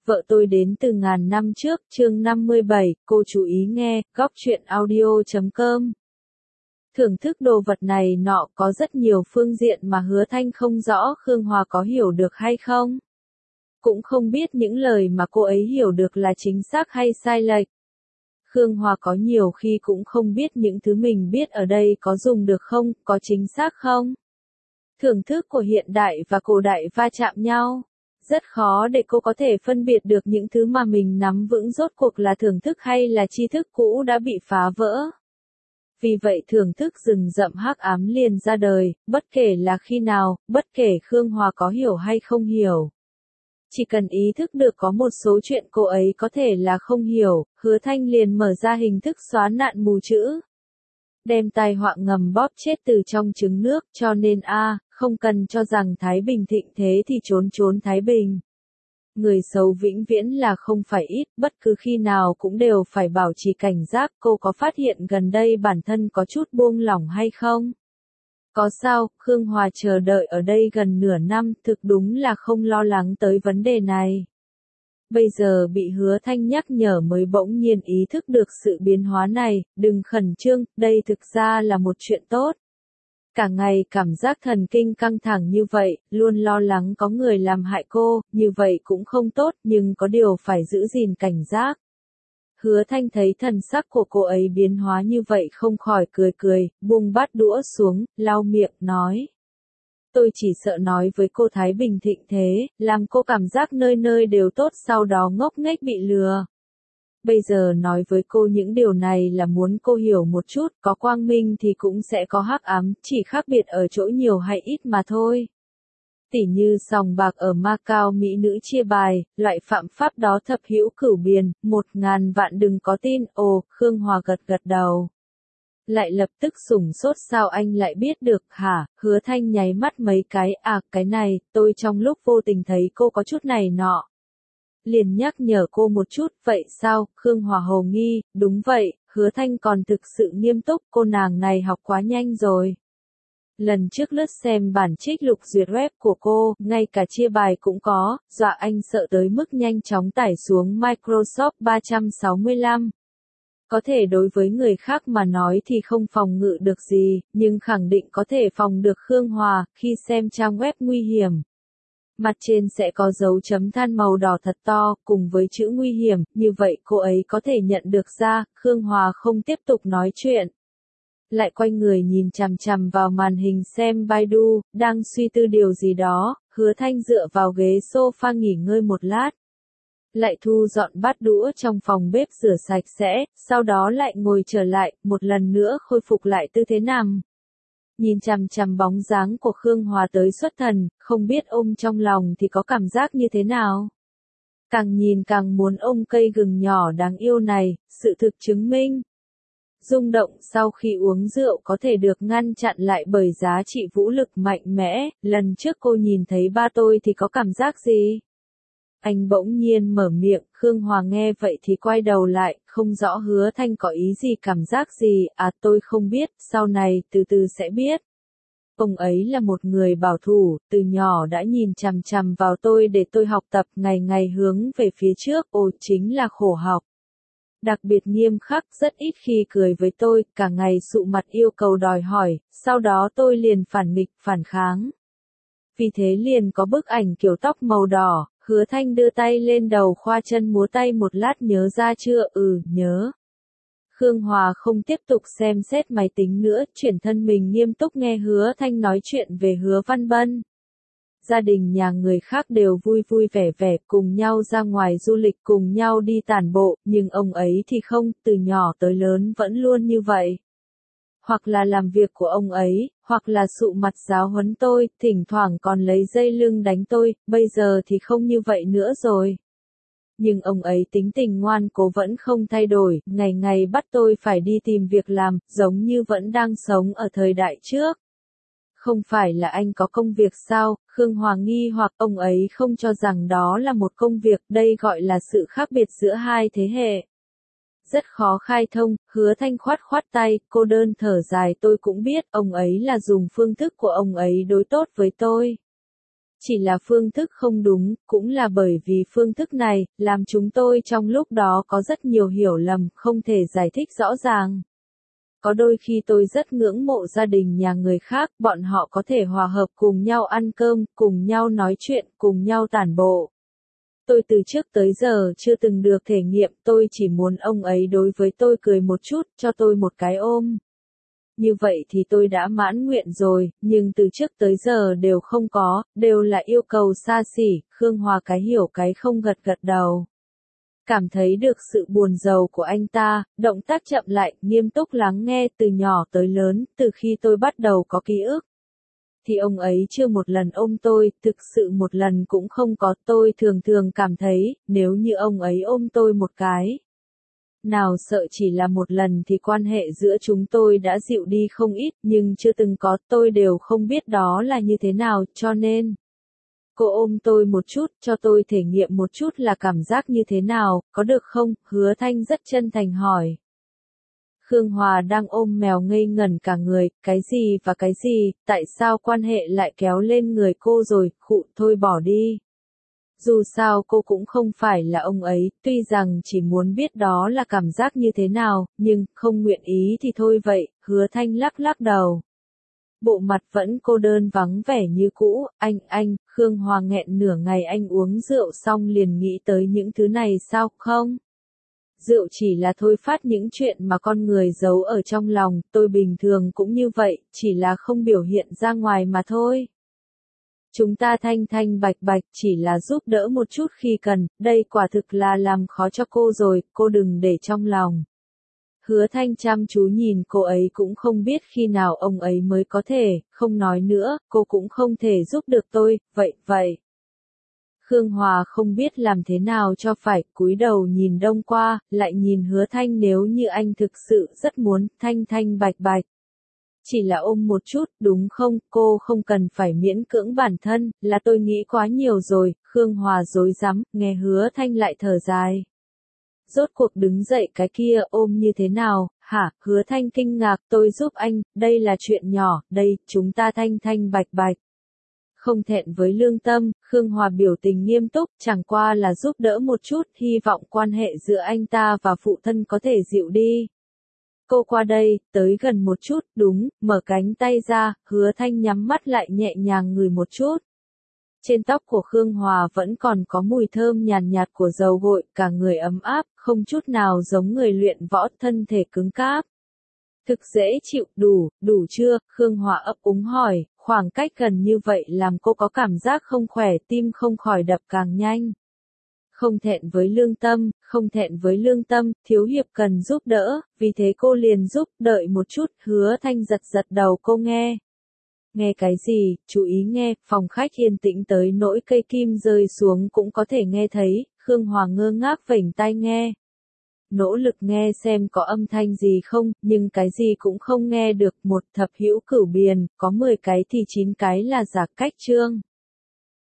Vợ tôi đến từ ngàn năm trước, chương 57, cô chú ý nghe, góc truyện audio.com. Thưởng thức đồ vật này nọ có rất nhiều phương diện mà Hứa Thanh không rõ Khương Hòa có hiểu được hay không. Cũng không biết những lời mà cô ấy hiểu được là chính xác hay sai lệch. Khương Hòa có nhiều khi cũng không biết những thứ mình biết ở đây có dùng được không, có chính xác không. Thưởng thức của hiện đại và cổ đại va chạm nhau. Rất khó để cô có thể phân biệt được những thứ mà mình nắm vững rốt cuộc là thưởng thức hay là tri thức cũ đã bị phá vỡ. Vì vậy thưởng thức rừng rậm hắc ám liền ra đời, bất kể là khi nào, bất kể Khương Hòa có hiểu hay không hiểu. Chỉ cần ý thức được có một số chuyện cô ấy có thể là không hiểu, Hứa Thanh liền mở ra hình thức xóa nạn mù chữ. Đem tai họa ngầm bóp chết từ trong trứng nước, cho nên không cần cho rằng Thái Bình thịnh thế thì trốn Thái Bình. Người xấu vĩnh viễn là không phải ít, bất cứ khi nào cũng đều phải bảo trì cảnh giác. Cô có phát hiện gần đây bản thân có chút buông lỏng hay không? Có sao, Khương Hòa chờ đợi ở đây gần nửa năm, thực đúng là không lo lắng tới vấn đề này. Bây giờ bị Hứa Thanh nhắc nhở mới bỗng nhiên ý thức được sự biến hóa này, đừng khẩn trương, đây thực ra là một chuyện tốt. Cả ngày cảm giác thần kinh căng thẳng như vậy, luôn lo lắng có người làm hại cô, như vậy cũng không tốt, nhưng có điều phải giữ gìn cảnh giác. Hứa Thanh thấy thần sắc của cô ấy biến hóa như vậy không khỏi cười, buông bát đũa xuống, lau miệng, nói. Tôi chỉ sợ nói với cô Thái Bình thịnh thế, làm cô cảm giác nơi nơi đều tốt sau đó ngốc nghếch bị lừa. Bây giờ nói với cô những điều này là muốn cô hiểu một chút, có quang minh thì cũng sẽ có hắc ám, chỉ khác biệt ở chỗ nhiều hay ít mà thôi. Tỉ như sòng bạc ở Macau mỹ nữ chia bài, loại phạm pháp đó thập hữu cửu biên, 1000 vạn đừng có tin. Ồ, Khương Hòa gật đầu. Lại lập tức sủng sốt, sao anh lại biết được hả? Hứa Thanh nháy mắt mấy cái, cái này, tôi trong lúc vô tình thấy cô có chút này nọ. Liền nhắc nhở cô một chút, vậy sao? Khương Hòa hồ nghi, đúng vậy, Hứa Thanh còn thực sự nghiêm túc, cô nàng này học quá nhanh rồi. Lần trước lướt xem bản trích lục duyệt web của cô, ngay cả chia bài cũng có, dọa anh sợ tới mức nhanh chóng tải xuống Microsoft 365. Có thể đối với người khác mà nói thì không phòng ngự được gì, nhưng khẳng định có thể phòng được Khương Hòa, khi xem trang web nguy hiểm. Mặt trên sẽ có dấu chấm than màu đỏ thật to, cùng với chữ nguy hiểm, như vậy cô ấy có thể nhận được ra, Khương Hòa không tiếp tục nói chuyện. Lại quay người nhìn chằm chằm vào màn hình xem Baidu, đang suy tư điều gì đó, Hứa Thanh dựa vào ghế sofa nghỉ ngơi một lát. Lại thu dọn bát đũa trong phòng bếp rửa sạch sẽ, sau đó lại ngồi trở lại, một lần nữa khôi phục lại tư thế nằm. Nhìn chằm chằm bóng dáng của Khương Hòa tới xuất thần, không biết ôm trong lòng thì có cảm giác như thế nào. Càng nhìn càng muốn ôm cây gừng nhỏ đáng yêu này, sự thực chứng minh. Rung động sau khi uống rượu có thể được ngăn chặn lại bởi giá trị vũ lực mạnh mẽ, lần trước cô nhìn thấy ba tôi thì có cảm giác gì? Anh bỗng nhiên mở miệng, Khương Hòa nghe vậy thì quay đầu lại, không rõ Hứa Thanh có ý gì cảm giác gì, tôi không biết, sau này từ từ sẽ biết. Ông ấy là một người bảo thủ, từ nhỏ đã nhìn chằm chằm vào tôi để tôi học tập, ngày ngày hướng về phía trước, chính là khổ học. Đặc biệt nghiêm khắc, rất ít khi cười với tôi, cả ngày sụ mặt yêu cầu đòi hỏi, sau đó tôi liền phản nghịch, phản kháng. Vì thế liền có bức ảnh kiểu tóc màu đỏ. Hứa Thanh đưa tay lên đầu khoa chân múa tay một lát, nhớ ra chưa? Nhớ. Khương Hòa không tiếp tục xem xét máy tính nữa, chuyển thân mình nghiêm túc nghe Hứa Thanh nói chuyện về Hứa Văn Bân. Gia đình nhà người khác đều vui vui vẻ vẻ, cùng nhau ra ngoài du lịch, cùng nhau đi tản bộ, nhưng ông ấy thì không, từ nhỏ tới lớn vẫn luôn như vậy. Hoặc là làm việc của ông ấy, hoặc là sụ mặt giáo huấn tôi, thỉnh thoảng còn lấy dây lưng đánh tôi, bây giờ thì không như vậy nữa rồi. Nhưng ông ấy tính tình ngoan cố vẫn không thay đổi, ngày ngày bắt tôi phải đi tìm việc làm, giống như vẫn đang sống ở thời đại trước. Không phải là anh có công việc sao? Khương Hòa nghi hoặc ông ấy không cho rằng đó là một công việc, đây gọi là sự khác biệt giữa hai thế hệ. Rất khó khai thông, Hứa Thanh khoát tay, cô đơn thở dài, tôi cũng biết, ông ấy là dùng phương thức của ông ấy đối tốt với tôi. Chỉ là phương thức không đúng, cũng là bởi vì phương thức này, làm chúng tôi trong lúc đó có rất nhiều hiểu lầm, không thể giải thích rõ ràng. Có đôi khi tôi rất ngưỡng mộ gia đình nhà người khác, bọn họ có thể hòa hợp cùng nhau ăn cơm, cùng nhau nói chuyện, cùng nhau tản bộ. Tôi từ trước tới giờ chưa từng được thể nghiệm, tôi chỉ muốn ông ấy đối với tôi cười một chút, cho tôi một cái ôm. Như vậy thì tôi đã mãn nguyện rồi, nhưng từ trước tới giờ đều không có, đều là yêu cầu xa xỉ, Khương Hòa cái hiểu cái không gật gật đầu. Cảm thấy được sự buồn rầu của anh ta, động tác chậm lại, nghiêm túc lắng nghe từ nhỏ tới lớn, từ khi tôi bắt đầu có ký ức. Thì ông ấy chưa một lần ôm tôi, thực sự một lần cũng không có, tôi thường thường cảm thấy, nếu như ông ấy ôm tôi một cái. Nào sợ chỉ là một lần thì quan hệ giữa chúng tôi đã dịu đi không ít, nhưng chưa từng có, tôi đều không biết đó là như thế nào, cho nên. Cô ôm tôi một chút, cho tôi thể nghiệm một chút là cảm giác như thế nào, có được không? Hứa Thanh rất chân thành hỏi. Khương Hòa đang ôm mèo ngây ngẩn cả người, cái gì và cái gì, tại sao quan hệ lại kéo lên người cô rồi, khụ thôi bỏ đi. Dù sao cô cũng không phải là ông ấy, tuy rằng chỉ muốn biết đó là cảm giác như thế nào, nhưng không nguyện ý thì thôi vậy, Hứa Thanh lắc lắc đầu. Bộ mặt vẫn cô đơn vắng vẻ như cũ, anh, Khương Hòa nghẹn nửa ngày anh uống rượu xong liền nghĩ tới những thứ này sao không? Rượu chỉ là thôi phát những chuyện mà con người giấu ở trong lòng, tôi bình thường cũng như vậy, chỉ là không biểu hiện ra ngoài mà thôi. Chúng ta thanh thanh bạch bạch chỉ là giúp đỡ một chút khi cần, đây quả thực là làm khó cho cô rồi, cô đừng để trong lòng. Hứa Thanh chăm chú nhìn cô ấy cũng không biết khi nào ông ấy mới có thể, không nói nữa, cô cũng không thể giúp được tôi, vậy. Khương Hòa không biết làm thế nào cho phải, cúi đầu nhìn đông qua, lại nhìn Hứa Thanh nếu như anh thực sự rất muốn, thanh thanh bạch bạch. Chỉ là ôm một chút, đúng không, cô không cần phải miễn cưỡng bản thân, là tôi nghĩ quá nhiều rồi, Khương Hòa rối rắm, nghe Hứa Thanh lại thở dài. Rốt cuộc đứng dậy cái kia ôm như thế nào, hả, Hứa Thanh kinh ngạc, tôi giúp anh, đây là chuyện nhỏ, đây, chúng ta thanh thanh bạch bạch. Không thẹn với lương tâm, Khương Hòa biểu tình nghiêm túc, chẳng qua là giúp đỡ một chút, hy vọng quan hệ giữa anh ta và phụ thân có thể dịu đi. Cô qua đây, tới gần một chút, đúng, mở cánh tay ra, Hứa Thanh nhắm mắt lại nhẹ nhàng ngửi một chút. Trên tóc của Khương Hòa vẫn còn có mùi thơm nhàn nhạt của dầu gội, cả người ấm áp, không chút nào giống người luyện võ, thân thể cứng cáp. Thực dễ chịu, đủ chưa, Khương Hòa ấp úng hỏi, khoảng cách gần như vậy làm cô có cảm giác không khỏe, tim không khỏi đập càng nhanh. Không thẹn với lương tâm, thiếu hiệp cần giúp đỡ, vì thế cô liền giúp, đợi một chút, Hứa Thanh giật đầu cô nghe. Nghe cái gì, chú ý nghe, phòng khách yên tĩnh tới nỗi cây kim rơi xuống cũng có thể nghe thấy, Khương Hòa ngơ ngác vểnh tai nghe. Nỗ lực nghe xem có âm thanh gì không, nhưng cái gì cũng không nghe được, một thập hữu cửu biền, có 10 cái thì 9 cái là giả cách chương.